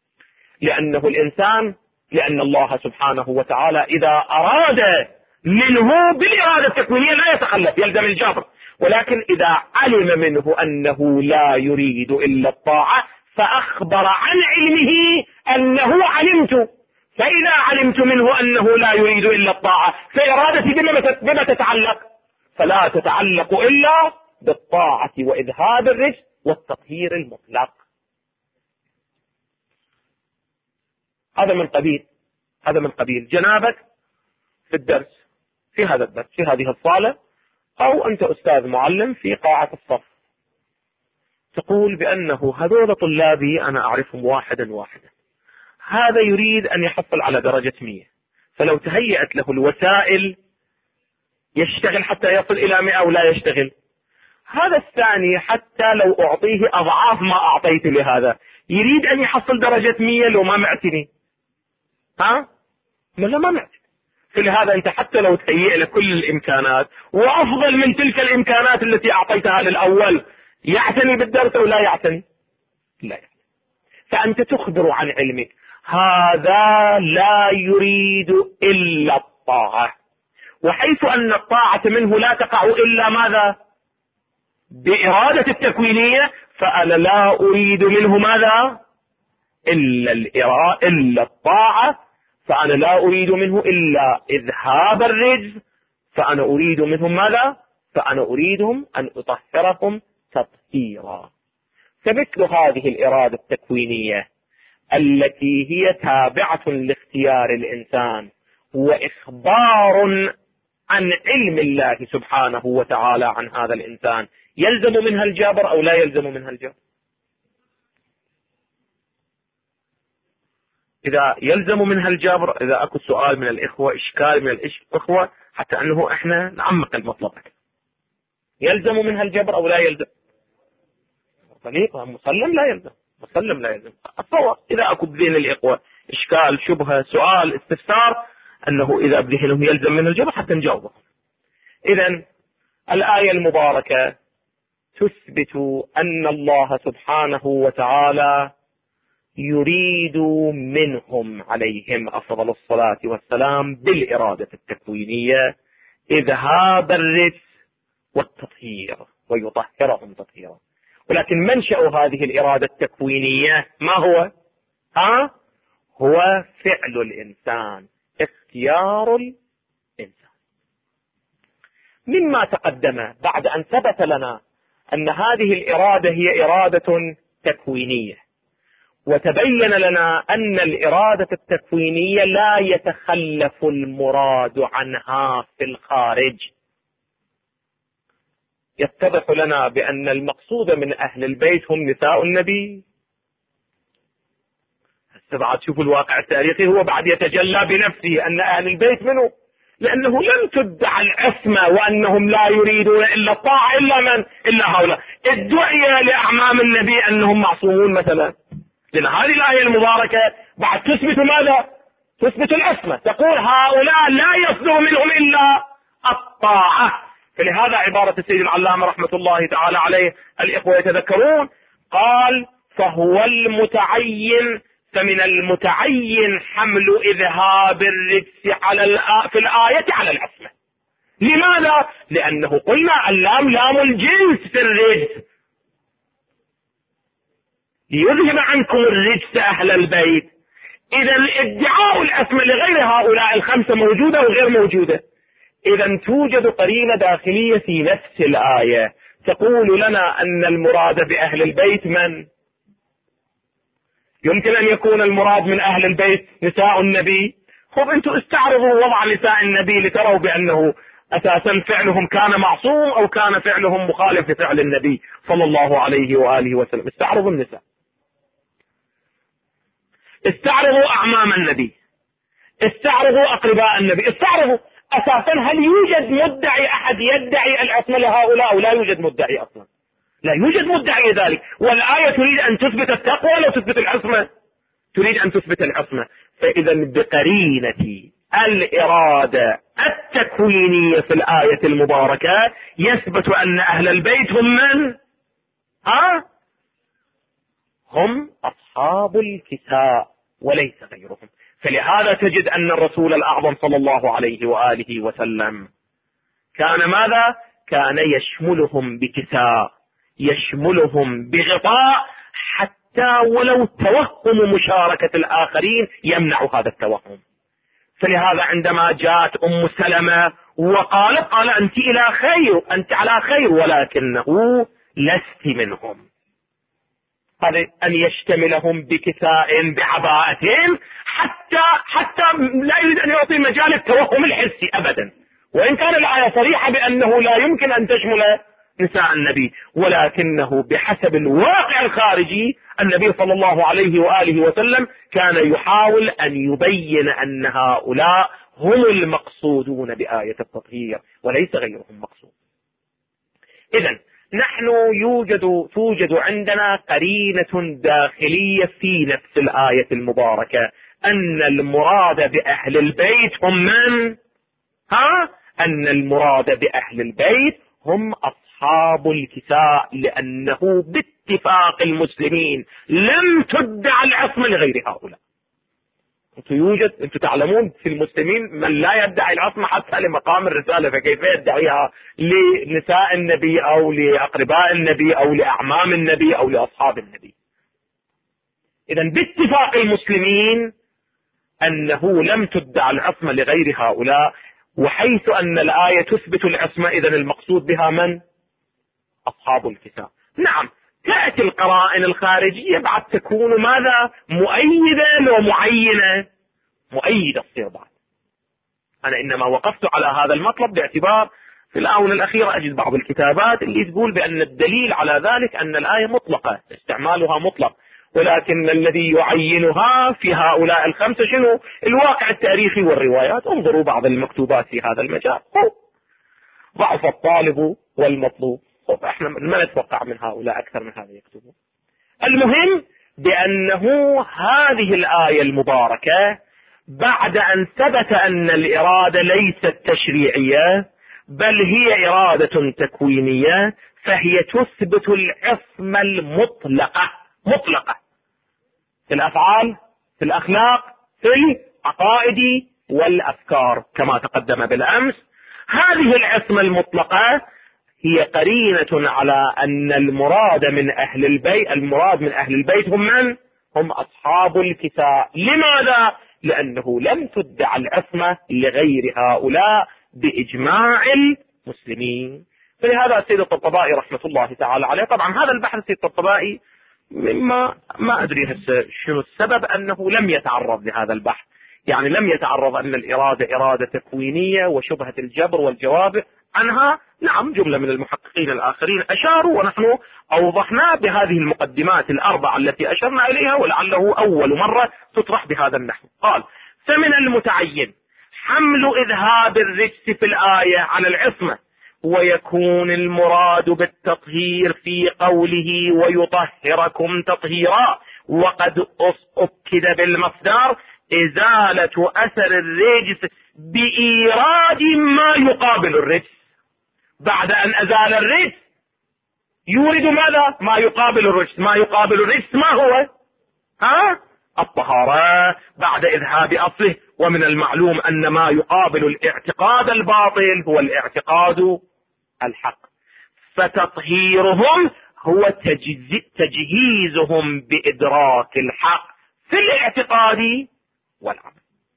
لأن الله سبحانه وتعالى إذا أراد منه بالإرادة التكوينية لا يتخلف، يلزم الجبر، ولكن إذا علم منه أنه لا يريد إلا الطاعة فأخبر عن علمه أنه علمت. فإذا علمت منه أنه لا يريد إلا الطاعة فإرادتي بما تتعلق؟ فلا تتعلق إلا بالطاعة وإذهاب الرجس والتطهير المطلق. هذا من قبيل جنابك في الدرس، في هذا الدرس، في هذه الصالة، أو أنت أستاذ معلم في قاعة الصف، تقول بأنه هذول طلابي أنا أعرفهم واحدا، هذا يريد أن يحصل على درجة 100، فلو تهيأت له الوسائل يشتغل حتى يصل إلى 100 أو لا يشتغل. هذا الثاني حتى لو أعطيه أضعاف ما أعطيت لهذا يريد أن يحصل درجة 100 لو ما معتني، لا ما معتني. فلهذا أنت حتى لو تهيئ له كل الإمكانات وأفضل من تلك الإمكانات التي أعطيتها للأول، يعتني بالدرس أو لا يعتني؟ لا يعتني. فأنت تخبر عن علمك هذا لا يريد إلا الطاعة، وحيث أن الطاعة منه لا تقع إلا ماذا؟ بإرادة التكوينية، فأنا لا أريد منه ماذا؟ إلا الطاعة، فأنا لا أريد منه إلا إذهاب الرجز، فأنا أريد منهم ماذا؟ فأنا أريدهم أن أطهرهم تطهيرا. فمثل هذه الإرادة التكوينية التي هي تابعة لاختيار الإنسان وإخبار عن علم الله سبحانه وتعالى عن هذا الإنسان، يلزم منها الجبر أو لا يلزم منها الجبر؟ إذا يلزم منها الجبر، إذا أكو سؤال من الإخوة، إشكال من الإخوة، حتى أنه إحنا نعمق المطلب، يلزم منها الجبر أو لا يلزم؟ طريقة مسلم لا يلزم، مسلم لا يلزم. أتصور إذا أكو بين الإخوة إشكال، شبهة، سؤال، استفسار، أنه إذا بذهنهم يلزم منها الجبر حتى نجاوبه. إذن الآية المباركة تثبت أن الله سبحانه وتعالى يريد منهم عليهم أفضل الصلاة والسلام بالإرادة التكوينية إذهاب الرجس والتطهير ويطهرهم تطهيرا. ولكن منشأ هذه الإرادة التكوينية ما هو؟ هو فعل الإنسان، اختيار الإنسان. مما تقدم بعد أن ثبت لنا أن هذه الإرادة هي إرادة تكوينية، وتبين لنا أن الإرادة التكوينية لا يتخلف المراد عنها في الخارج، يتضح لنا بأن المقصود من أهل البيت هم نساء النبي. بعد شوفوا الواقع التاريخي، هو بعد يتجلى بنفسه أن أهل البيت منه، لأنه لم تدعى العصمة وأنهم لا يريدون إلا الطاعة إلا هؤلاء. ادعي لأعمام النبي أنهم معصومون مثلا، لأن هذه الآية المباركة بعد تثبت ماذا؟ تثبت العصمة، تقول هؤلاء لا يصدر منهم إلا الطاعة. فلهذا عبارة السيد العلامة رحمة الله تعالى عليه، الإخوة يتذكرون، قال فهو المتعين، فمن المتعين حمل إذهاب الرجس في الآية على العصمة. لماذا؟ لأنه قلنا اللام لام الجنس في الرجس، ليذهب عنكم الرجس أهل البيت. إذا ادعاء العصمة لغير هؤلاء الخمسة موجودة وغير موجودة. إذا توجد قرينة داخلية في نفس الآية تقول لنا أن المراد بأهل البيت من؟ يمكن أن يكون المراد من أهل البيت نساء النبي. خب أنتم استعرضوا وضع نساء النبي لتروا بأنه أساسا فعلهم كان معصوم أو كان فعلهم مخالف لفعل النبي صلى الله عليه وآله وسلم. استعرضوا النساء، استعرضوا أعمام النبي، استعرضوا أقرباء النبي، استعرضوا أساسا هل يوجد مدعي أحد يدعي العصمة لهؤلاء؟ ولا يوجد مدعي أصلا، لا يوجد مدعي ذلك. والآية تريد أن تثبت التقوى ولا تثبت العصمة؟ تريد أن تثبت العصمة. فإذا بقرينة الإرادة التكوينية في الآية المباركة يثبت أن أهل البيت هم من؟ هم أصحاب الكساء وليس غيرهم. فلهذا تجد أن الرسول الأعظم صلى الله عليه وآله وسلم كان ماذا؟ كان يشملهم بكساء، يشملهم بغطاء، حتى ولو توهم مشاركة الآخرين يمنع هذا التوهم. فلهذا عندما جاءت أم سلمة وقالت قال أنت إلى خير، أنت على خير، ولكنه لست منهم. هذا أن يشتملهم بكساء بعباءتين حتى لا يريد أن يعطي مجال التوهم الحسي أبدا، وإن كان الآية صريحة بأنه لا يمكن أن تشمل نساء النبي، ولكنه بحسب الواقع الخارجي النبي صلى الله عليه وآله وسلم كان يحاول أن يبين أن هؤلاء هم المقصودون بآية التطهير وليس غيرهم مقصود. إذن نحن توجد عندنا قرينة داخلية في نفس الآية المباركة أن المراد بأهل البيت هم من؟ أن المراد بأهل البيت هم أصحاب الكساء، لأنه باتفاق المسلمين لم تدع العصمة لغير هؤلاء. أنتم تعلمون في المسلمين من لا يدعي العصمة حتى لمقام الرسالة، فكيف يدعيها لنساء النبي أو لأقرباء النبي أو لأعمام النبي أو لأصحاب النبي؟ إذن باتفاق المسلمين أنه لم تدع العصمة لغير هؤلاء، وحيث أن الآية تثبت العصمة إذن المقصود بها من؟ أصحاب الكتاب. نعم، تأتي القرائن الخارجية بعد تكون ماذا؟ مؤيدة ومعينة. مؤيدة تصير بعد. أنا إنما وقفت على هذا المطلب باعتبار في الآونة الأخيرة أجد بعض الكتابات اللي تقول بأن الدليل على ذلك أن الآية مطلقة، استعمالها مطلق، ولكن الذي يعينها في هؤلاء الخمسة شنو؟ الواقع التاريخي والروايات. انظروا بعض المكتوبات في هذا المجال. ضعف الطالب والمطلوب. احنا ما نتوقع من هؤلاء أكثر من هذا يكتبون. المهم بأنه هذه الآية المباركة بعد أن ثبت أن الإرادة ليست تشريعية بل هي إرادة تكوينية، فهي تثبت العصمة المطلقة في الأفعال، في الأخلاق، في العقائد والأفكار كما تقدم بالأمس. هذه العصمة المطلقة هي قرينة على أن المراد من أهل البيت هم من؟ هم أصحاب الكساء. لماذا؟ لأنه لم تدع العصمة لغير هؤلاء بإجماع المسلمين. فلهذا السيد الطبطبائي رحمة الله تعالى عليه، طبعا هذا البحث السيد الطبطبائي مما ما أدري هسه شنو السبب أنه لم يتعرض لهذا البحث، يعني لم يتعرض أن الإرادة إرادة تكوينية وشبهة الجبر والجواب عنها. نعم، جملة من المحققين الآخرين أشاروا، ونحن أوضحنا بهذه المقدمات الأربعة التي أشرنا إليها، ولعله أول مرة تطرح بهذا النحو. قال: فمن المتعين حمل إذهاب الرجس في الآية على العصمة، ويكون المراد بالتطهير في قوله ويطهركم تطهيرا، وقد أكد بالمصدر إزالة أثر الرجس بإيراد ما يقابل الرجس. بعد أن أزال الرجس يورد ماذا؟ ما يقابل الرجس. ما يقابل الرجس ما هو؟ الطهارة بعد إذهاب أصله. ومن المعلوم أن ما يقابل الاعتقاد الباطل هو الاعتقاد الحق، فتطهيرهم هو تجهيزهم بإدراك الحق في الاعتقاد والعمل.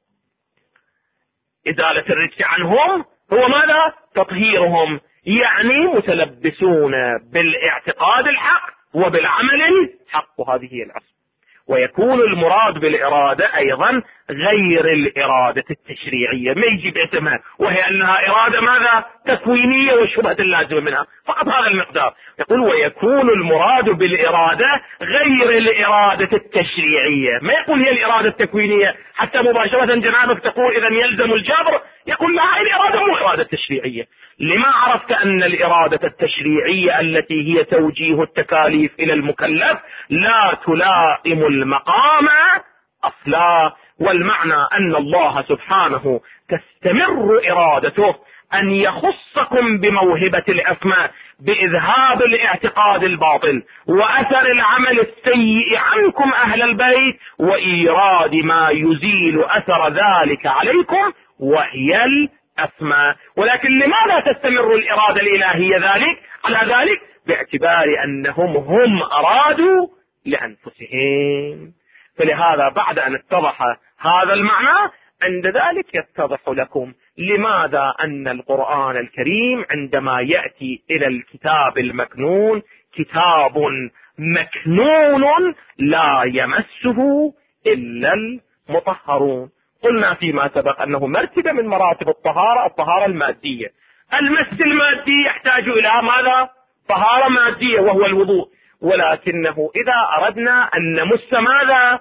إزالة الرجس عنهم هو ماذا؟ تطهيرهم، يعني متلبسون بالاعتقاد الحق وبالعمل الحق، وهذه هي العصمة. ويكون المراد بالإرادة أيضا غير الإرادة التشريعية، ما يجي باسمها، وهي أنها إرادة ماذا؟ تكوينية والشبهة اللازمة منها، فقط هذا المقدار. يقول ويكون المراد بالإرادة غير الإرادة التشريعية، ما يقول هي الإرادة التكوينية حتى مباشرة جنابك تقول إذا يلزم الجبر. يقول لا، هذه الإرادة مو إرادة تشريعية. لما عرفت أن الإرادة التشريعية التي هي توجيه التكاليف إلى المكلف لا تلائم المقام أصلا. والمعنى أن الله سبحانه تستمر إرادته أن يخصكم بموهبة العصمة بإذهاب الاعتقاد الباطل وأثر العمل السيء عنكم أهل البيت، وإيراد ما يزيل أثر ذلك عليكم وهي العصمة. ولكن لماذا تستمر الإرادة الإلهية على ذلك؟ باعتبار أنهم أرادوا لأنفسهم. فلهذا بعد أن اتضح هذا المعنى عند ذلك يتضح لكم لماذا أن القرآن الكريم عندما يأتي إلى الكتاب المكنون كتاب مكنون لا يمسه إلا المطهرون. قلنا فيما سبق أنه مرتبة من مراتب الطهارة المادية. المس المادي يحتاج إلى ماذا؟ طهارة مادية وهو الوضوء. ولكنه إذا أردنا أن نمس ماذا؟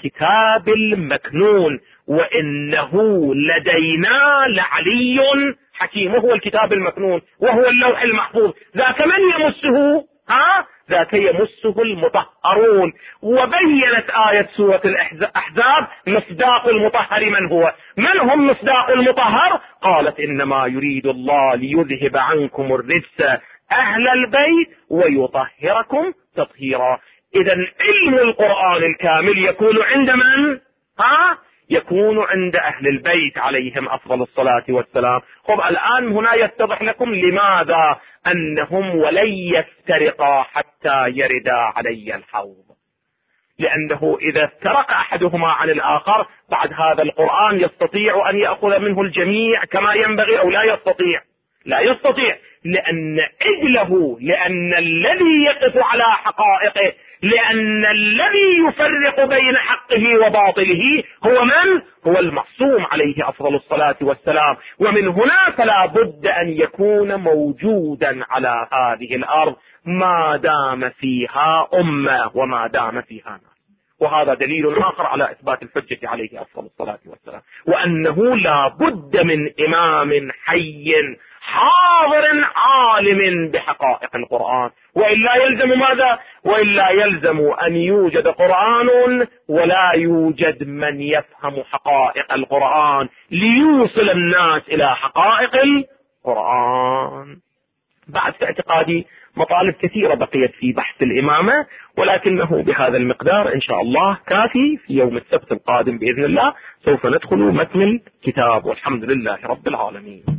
الكتاب المكنون، وإنه لدينا لعلي حكيم، وهو الكتاب المكنون، وهو اللوح المحفوظ. ذاك من يمسه؟ ذاك يمسه المطهرون. وبينت آية سورة الأحزاب مصداق المطهر من هو. من هم مصداق المطهر؟ قالت إنما يريد الله ليذهب عنكم الرجس أهل البيت ويطهركم تطهيرا. إذا علم القرآن الكامل يكون عند من؟ يكون عند أهل البيت عليهم أفضل الصلاة والسلام. خب الآن هنا يتضح لكم لماذا أنهم ولن يفترقا حتى يردا علي الحوض. لأنه إذا افترق أحدهما عن الآخر بعد هذا القرآن يستطيع أن يأخذ منه الجميع كما ينبغي أو لا يستطيع؟ لا يستطيع، لأن عدله، لأن الذي يقف على حقائقه، لأن الذي يفرق بين حقه وباطله هو من؟ هو المعصوم عليه أفضل الصلاة والسلام. ومن هنا فلا بد أن يكون موجودا على هذه الأرض ما دام فيها أمة وما دام فيها ناس. وهذا دليل آخر على إثبات الحجة عليه أفضل الصلاة والسلام، وأنه لا بد من إمام حي حاضر عالم بحقائق القرآن، وإلا يلزم ماذا؟ وإلا يلزم أن يوجد قرآن ولا يوجد من يفهم حقائق القرآن ليوصل الناس إلى حقائق القرآن. بعد في اعتقادي مطالب كثيرة بقيت في بحث الإمامة، ولكنه بهذا المقدار إن شاء الله كافي. في يوم السبت القادم بإذن الله سوف ندخل متن الكتاب، والحمد لله رب العالمين.